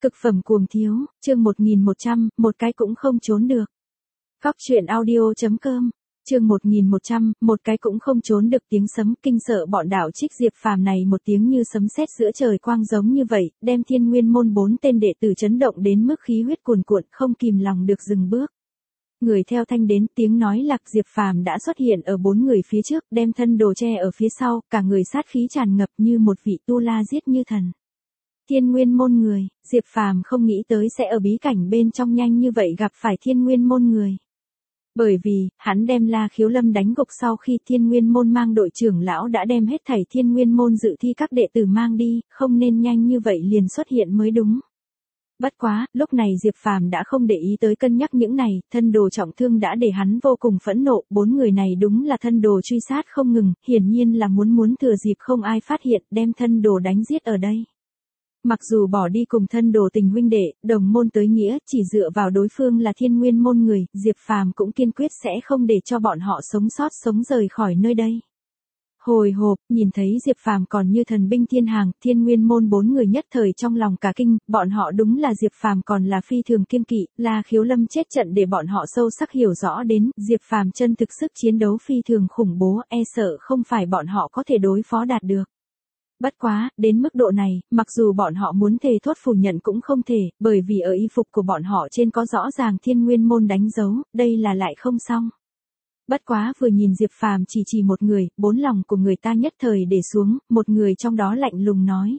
Cực phẩm cuồng thiếu, chương 1100, một cái cũng không trốn được. Góc truyện audio.com, chương 1100, một cái cũng không trốn được. Tiếng sấm kinh sợ bọn đạo Trích Diệp Phàm này, một tiếng như sấm sét giữa trời quang giống như vậy, đem Thiên Nguyên môn 4 tên đệ tử chấn động đến mức khí huyết cuồn cuộn, không kìm lòng được dừng bước. Người theo thanh đến, tiếng nói lạc. Diệp Phàm đã xuất hiện ở 4 người phía trước, đem thân đồ che ở phía sau, cả người sát khí tràn ngập như một vị tu la giết như thần. Thiên Nguyên môn người, Diệp Phàm không nghĩ tới sẽ ở bí cảnh bên trong nhanh như vậy gặp phải Thiên Nguyên môn người. Bởi vì, hắn đem La Khiếu Lâm đánh gục sau khi Thiên Nguyên môn mang đội trưởng lão đã đem hết thảy Thiên Nguyên môn dự thi các đệ tử mang đi, không nên nhanh như vậy liền xuất hiện mới đúng. Bất quá, lúc này Diệp Phàm đã không để ý tới cân nhắc những này, thân đồ trọng thương đã để hắn vô cùng phẫn nộ, 4 người này đúng là thân đồ truy sát không ngừng, hiển nhiên là muốn thừa dịp không ai phát hiện, đem thân đồ đánh giết ở đây. Mặc dù bỏ đi cùng thân đồ tình huynh đệ, đồng môn tới nghĩa, chỉ dựa vào đối phương là Thiên Nguyên môn người, Diệp Phàm cũng kiên quyết sẽ không để cho bọn họ sống sót sống rời khỏi nơi đây. Hồi hộp, nhìn thấy Diệp Phàm còn như thần binh thiên hàng, Thiên Nguyên môn 4 người nhất thời trong lòng cả kinh, bọn họ đúng là Diệp Phàm còn là phi thường kiêng kỵ, La Khiếu Lâm chết trận để bọn họ sâu sắc hiểu rõ đến, Diệp Phàm chân thực sức chiến đấu phi thường khủng bố, e sợ không phải bọn họ có thể đối phó đạt được. Bất quá, đến mức độ này, mặc dù bọn họ muốn thề thốt phủ nhận cũng không thể, bởi vì ở y phục của bọn họ trên có rõ ràng Thiên Nguyên môn đánh dấu, đây là lại không xong. Bất quá vừa nhìn Diệp Phàm chỉ một người, 4 lòng của người ta nhất thời để xuống, một người trong đó lạnh lùng nói.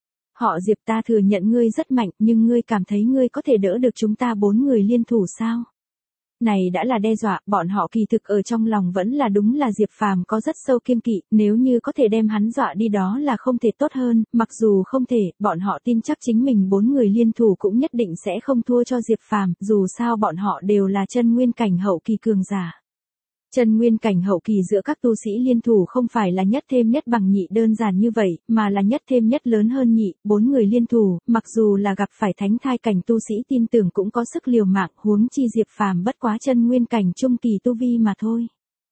Họ Diệp, ta thừa nhận ngươi rất mạnh, nhưng ngươi cảm thấy ngươi có thể đỡ được chúng ta 4 người liên thủ sao? Này đã là đe dọa, bọn họ kỳ thực ở trong lòng vẫn là đúng là Diệp Phàm có rất sâu kiêng kỵ, nếu như có thể đem hắn dọa đi đó là không thể tốt hơn, mặc dù không thể, bọn họ tin chắc chính mình 4 người liên thủ cũng nhất định sẽ không thua cho Diệp Phàm, dù sao bọn họ đều là chân nguyên cảnh hậu kỳ cường giả. Chân nguyên cảnh hậu kỳ giữa các tu sĩ liên thủ không phải là nhất thêm nhất bằng nhị đơn giản như vậy, mà là nhất thêm nhất lớn hơn nhị, 4 người liên thủ, mặc dù là gặp phải thánh thai cảnh tu sĩ tin tưởng cũng có sức liều mạng, huống chi Diệp Phàm bất quá chân nguyên cảnh trung kỳ tu vi mà thôi.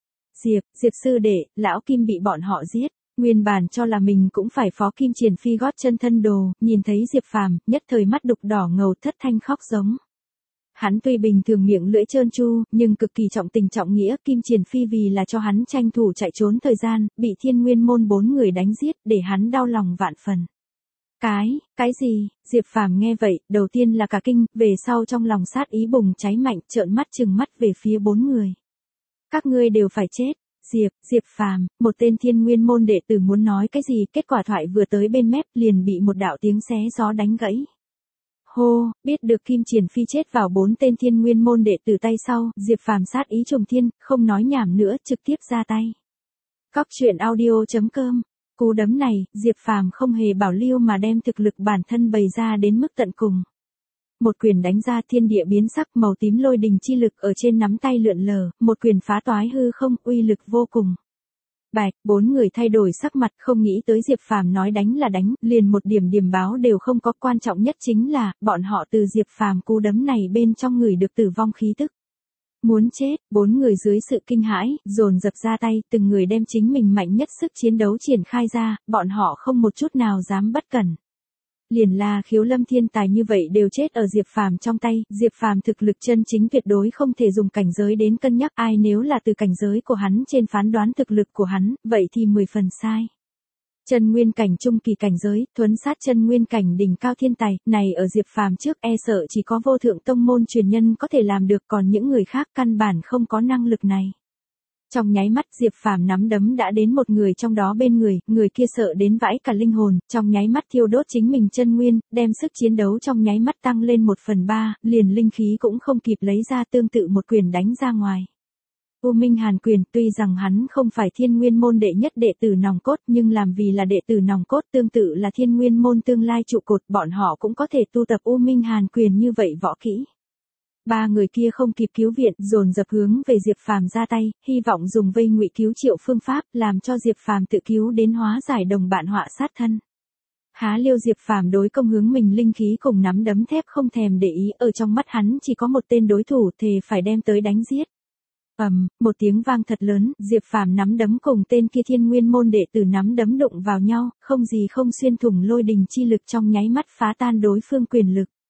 Diệp sư đệ, lão Kim bị bọn họ giết, nguyên bản cho là mình cũng phải phó Kim Triển Phi gót chân thân đồ, nhìn thấy Diệp Phàm, nhất thời mắt đục đỏ ngầu thất thanh khóc giống. Hắn tuy bình thường miệng lưỡi trơn tru, nhưng cực kỳ trọng tình trọng nghĩa, Kim Triển Phi vì là cho hắn tranh thủ chạy trốn thời gian, bị Thiên Nguyên môn 4 người đánh giết, để hắn đau lòng vạn phần. Cái gì? Diệp Phàm nghe vậy, đầu tiên là cả kinh, về sau trong lòng sát ý bùng cháy mạnh, trợn mắt trừng mắt về phía 4 người. Các ngươi đều phải chết. Diệp Phàm, một tên Thiên Nguyên môn đệ tử muốn nói cái gì, kết quả thoại vừa tới bên mép, liền bị một đạo tiếng xé gió đánh gãy. Hô, biết được Kim Triển Phi chết vào 4 tên Thiên Nguyên môn đệ tử tay sau, Diệp Phàm sát ý trùng thiên, không nói nhảm nữa, trực tiếp ra tay. Góc truyện audio.com, cú đấm này, Diệp Phàm không hề bảo lưu mà đem thực lực bản thân bày ra đến mức tận cùng. Một quyền đánh ra, thiên địa biến sắc, màu tím lôi đình chi lực ở trên nắm tay lượn lờ, một quyền phá toái hư không, uy lực vô cùng. Bạch, 4 người thay đổi sắc mặt, không nghĩ tới Diệp Phàm nói đánh là đánh, liền một điểm báo đều không có, quan trọng nhất chính là, bọn họ từ Diệp Phàm cú đấm này bên trong người được tử vong khí tức. Muốn chết, 4 người dưới sự kinh hãi, dồn dập ra tay, từng người đem chính mình mạnh nhất sức chiến đấu triển khai ra, bọn họ không một chút nào dám bất cẩn. Liền La Khiếu Lâm thiên tài như vậy đều chết ở Diệp Phàm trong tay, Diệp Phàm thực lực chân chính tuyệt đối không thể dùng cảnh giới đến cân nhắc, ai nếu là từ cảnh giới của hắn trên phán đoán thực lực của hắn, vậy thì 10 phần sai. Chân nguyên cảnh trung kỳ cảnh giới, thuấn sát chân nguyên cảnh đỉnh cao thiên tài, này ở Diệp Phàm trước e sợ chỉ có vô thượng tông môn truyền nhân có thể làm được, còn những người khác căn bản không có năng lực này. Trong nháy mắt Diệp Phàm nắm đấm đã đến một người trong đó bên người kia sợ đến vãi cả linh hồn, trong nháy mắt thiêu đốt chính mình chân nguyên, đem sức chiến đấu trong nháy mắt tăng lên 1/3, liền linh khí cũng không kịp lấy ra, tương tự một quyền đánh ra ngoài. U Minh Hàn quyền, tuy rằng hắn không phải Thiên Nguyên môn đệ nhất đệ tử nòng cốt, nhưng làm vì là đệ tử nòng cốt tương tự là Thiên Nguyên môn tương lai trụ cột, bọn họ cũng có thể tu tập U Minh Hàn quyền như vậy võ kỹ. 3 người kia không kịp cứu viện, dồn dập hướng về Diệp Phàm ra tay, hy vọng dùng vây ngụy cứu triệu phương pháp, làm cho Diệp Phàm tự cứu đến hóa giải đồng bạn họa sát thân. Há liêu Diệp Phàm đối công hướng mình linh khí cùng nắm đấm thép không thèm để ý, ở trong mắt hắn chỉ có một tên đối thủ, thề phải đem tới đánh giết. Một tiếng vang thật lớn, Diệp Phàm nắm đấm cùng tên kia Thiên Nguyên môn đệ tử nắm đấm đụng vào nhau, không gì không xuyên thủng lôi đình chi lực trong nháy mắt phá tan đối phương quyền lực.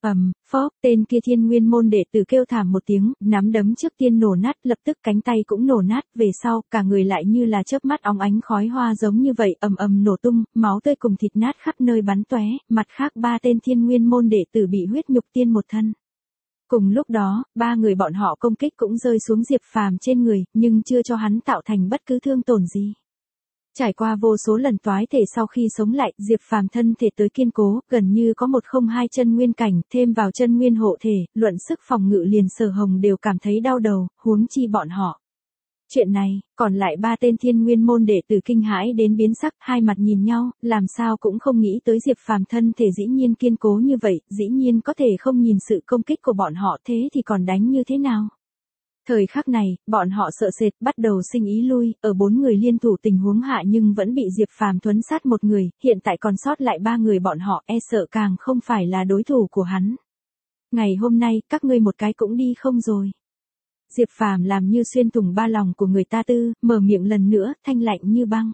Phốc, tên kia Thiên Nguyên môn đệ tử kêu thảm một tiếng, nắm đấm trước tiên nổ nát, lập tức cánh tay cũng nổ nát, về sau, cả người lại như là chớp mắt óng ánh khói hoa giống như vậy, nổ tung, máu tươi cùng thịt nát khắp nơi bắn tóe, mặt khác ba tên Thiên Nguyên môn đệ tử bị huyết nhục tiên một thân. Cùng lúc đó, ba người bọn họ công kích cũng rơi xuống Diệp Phàm trên người, nhưng chưa cho hắn tạo thành bất cứ thương tổn gì. Trải qua vô số lần toái thể sau khi sống lại, Diệp Phàm thân thể tới kiên cố, gần như có 102 chân nguyên cảnh, thêm vào chân nguyên hộ thể, luận sức phòng ngự liền Sở Hồng đều cảm thấy đau đầu, huống chi bọn họ. Chuyện này, còn lại ba tên Thiên Nguyên môn đệ tử kinh hãi đến biến sắc, hai mặt nhìn nhau, làm sao cũng không nghĩ tới Diệp Phàm thân thể dĩ nhiên kiên cố như vậy, dĩ nhiên có thể không nhìn sự công kích của bọn họ, thế thì còn đánh như thế nào? Thời khắc này, bọn họ sợ sệt, bắt đầu sinh ý lui, ở 4 người liên thủ tình huống hạ nhưng vẫn bị Diệp Phàm thuấn sát một người, hiện tại còn sót lại 3 người bọn họ e sợ càng không phải là đối thủ của hắn. Ngày hôm nay, các ngươi một cái cũng đi không rồi. Diệp Phàm làm như xuyên thủng ba lòng của người ta tư, mở miệng lần nữa, thanh lạnh như băng.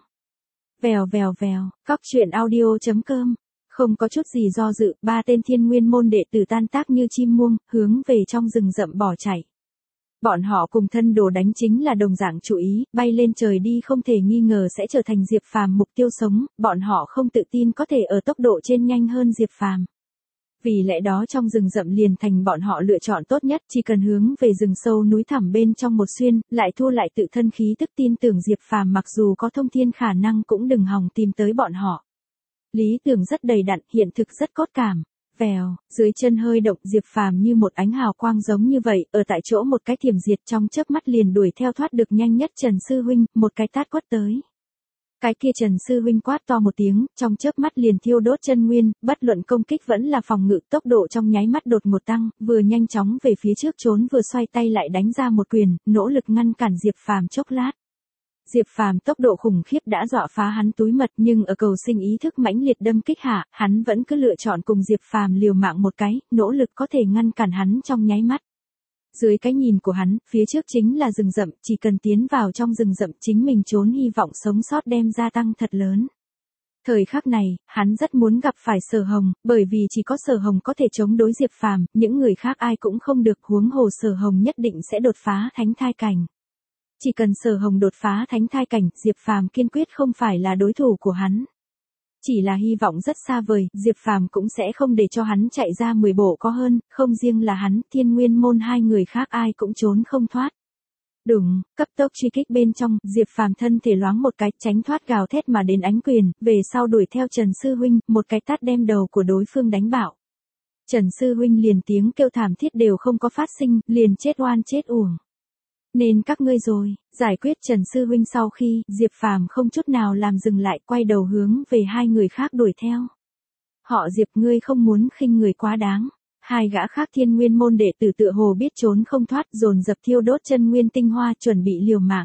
Vèo vèo vèo, cóc truyện audio.com. Không có chút gì do dự, ba tên Thiên Nguyên môn đệ tử tan tác như chim muông, hướng về trong rừng rậm bỏ chạy. Bọn họ cùng thân đồ đánh chính là đồng dạng chủ ý, bay lên trời đi không thể nghi ngờ sẽ trở thành Diệp Phàm mục tiêu sống, bọn họ không tự tin có thể ở tốc độ trên nhanh hơn Diệp Phàm. Vì lẽ đó trong rừng rậm liền thành bọn họ lựa chọn tốt nhất, chỉ cần hướng về rừng sâu núi thẳm bên trong một xuyên, lại thu lại tự thân khí tức tin tưởng Diệp Phàm mặc dù có thông thiên khả năng cũng đừng hòng tìm tới bọn họ. Lý tưởng rất đầy đặn, hiện thực rất cốt cảm. Vèo, dưới chân hơi động, Diệp Phàm như một ánh hào quang giống như vậy, ở tại chỗ một cái thiểm diệt trong chớp mắt liền đuổi theo thoát được nhanh nhất Trần Sư Huynh, một cái tát quất tới. Cái kia Trần Sư Huynh quát to một tiếng, trong chớp mắt liền thiêu đốt chân nguyên, bất luận công kích vẫn là phòng ngự, tốc độ trong nháy mắt đột ngột tăng, vừa nhanh chóng về phía trước trốn vừa xoay tay lại đánh ra một quyền, nỗ lực ngăn cản Diệp Phàm chốc lát. Diệp Phàm tốc độ khủng khiếp đã dọa phá hắn túi mật, nhưng ở cầu sinh ý thức mãnh liệt đâm kích hạ, hắn vẫn cứ lựa chọn cùng Diệp Phàm liều mạng một cái, nỗ lực có thể ngăn cản hắn trong nháy mắt. Dưới cái nhìn của hắn, phía trước chính là rừng rậm, chỉ cần tiến vào trong rừng rậm chính mình trốn hy vọng sống sót đem gia tăng thật lớn. Thời khắc này, hắn rất muốn gặp phải Sở Hồng, bởi vì chỉ có Sở Hồng có thể chống đối Diệp Phàm, những người khác ai cũng không được, huống hồ Sở Hồng nhất định sẽ đột phá thánh thai cảnh. Chỉ cần Sở Hồng đột phá thánh thai cảnh, Diệp Phàm kiên quyết không phải là đối thủ của hắn. Chỉ là hy vọng rất xa vời, Diệp Phàm cũng sẽ không để cho hắn chạy ra 10 bộ có hơn, không riêng là hắn, Thiên Nguyên môn hai người khác ai cũng trốn không thoát. Đùng, cấp tốc truy kích bên trong, Diệp Phàm thân thể loáng một cái, tránh thoát gào thét mà đến ánh quyền, về sau đuổi theo Trần Sư Huynh, một cái tát đem đầu của đối phương đánh bạo. Trần Sư Huynh liền tiếng kêu thảm thiết đều không có phát sinh, liền chết oan chết uổng. Nên các ngươi rồi, giải quyết Trần Sư Huynh sau khi, Diệp Phàm không chút nào làm dừng lại, quay đầu hướng về hai người khác đuổi theo. Họ Diệp, ngươi không muốn khinh người quá đáng. Hai gã khác Thiên Nguyên môn đệ tử tựa hồ biết trốn không thoát, dồn dập thiêu đốt chân nguyên tinh hoa chuẩn bị liều mạng.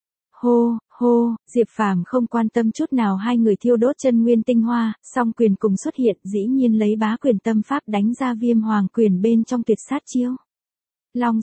Hô, hô, Diệp Phàm không quan tâm chút nào hai người thiêu đốt chân nguyên tinh hoa, song quyền cùng xuất hiện, dĩ nhiên lấy bá quyền tâm pháp đánh ra Viêm Hoàng quyền bên trong tuyệt sát chiêu. Long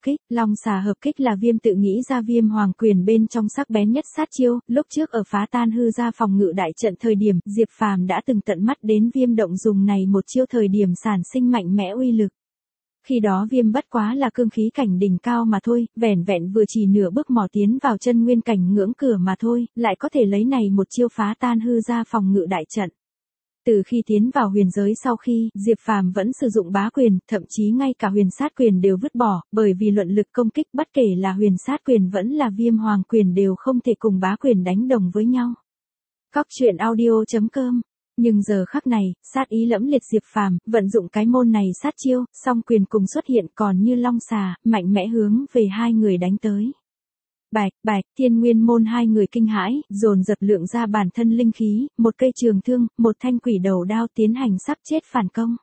xà hợp kích là Viêm tự nghĩ ra Viêm Hoàng quyền bên trong sắc bén nhất sát chiêu, lúc trước ở phá tan hư ra phòng ngự đại trận thời điểm, Diệp Phàm đã từng tận mắt đến Viêm động dùng này một chiêu thời điểm sản sinh mạnh mẽ uy lực. Khi đó Viêm bất quá là cương khí cảnh đỉnh cao mà thôi, vẻn vẹn vừa chỉ nửa bước mò tiến vào chân nguyên cảnh ngưỡng cửa mà thôi, lại có thể lấy này một chiêu phá tan hư ra phòng ngự đại trận. Từ khi tiến vào huyền giới sau khi, Diệp Phàm vẫn sử dụng bá quyền, thậm chí ngay cả huyền sát quyền đều vứt bỏ, bởi vì luận lực công kích bất kể là huyền sát quyền vẫn là Viêm Hoàng quyền đều không thể cùng bá quyền đánh đồng với nhau. Cóc truyện audio.com. Nhưng giờ khắc này, sát ý lẫm liệt Diệp Phàm vận dụng cái môn này sát chiêu, song quyền cùng xuất hiện còn như long xà, mạnh mẽ hướng về hai người đánh tới. Bạch, Thiên Nguyên môn hai người kinh hãi, dồn dập lượng ra bản thân linh khí, một cây trường thương, một thanh quỷ đầu đao tiến hành sắp chết phản công.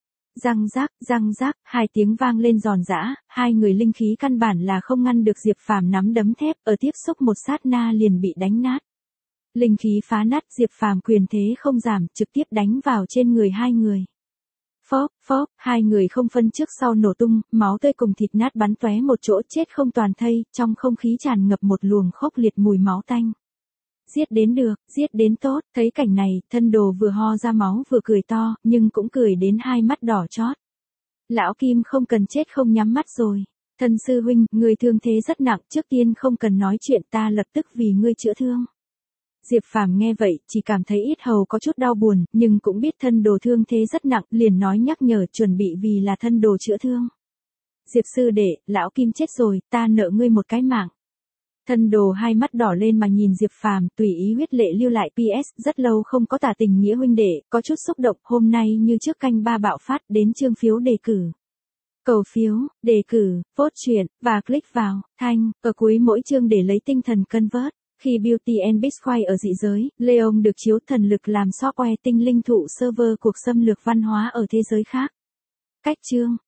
Răng rác, hai tiếng vang lên giòn giã, hai người linh khí căn bản là không ngăn được Diệp Phàm nắm đấm thép, ở tiếp xúc một sát na liền bị đánh nát. Linh khí phá nát, Diệp Phàm quyền thế không giảm, trực tiếp đánh vào trên người hai người. Phốc, hai người không phân trước sau nổ tung, máu tươi cùng thịt nát bắn tóe một chỗ, chết không toàn thây, trong không khí tràn ngập một luồng khốc liệt mùi máu tanh. Giết đến được, giết đến tốt, thấy cảnh này, thân đồ vừa ho ra máu vừa cười to, nhưng cũng cười đến hai mắt đỏ chót. Lão Kim không cần chết không nhắm mắt rồi. Thân sư huynh, người thương thế rất nặng, trước tiên không cần nói chuyện, ta lập tức vì ngươi chữa thương. Diệp Phàm nghe vậy, chỉ cảm thấy yết hầu có chút đau buồn, nhưng cũng biết thân đồ thương thế rất nặng, liền nói nhắc nhở chuẩn bị vì là thân đồ chữa thương. Diệp sư đệ, lão Kim chết rồi, ta nợ ngươi một cái mạng. Thân đồ hai mắt đỏ lên mà nhìn Diệp Phàm, tùy ý huyết lệ lưu lại PS, rất lâu không có tả tình nghĩa huynh đệ, có chút xúc động, hôm nay như trước canh ba bạo phát, đến chương phiếu đề cử. Cầu phiếu, đề cử, vote chuyện, và click vào, thanh, ở cuối mỗi chương để lấy tinh thần convert. Khi Beauty and Beast quay ở dị giới, Leon được chiếu thần lực làm software tinh linh thụ server cuộc xâm lược văn hóa ở thế giới khác. Cách chương.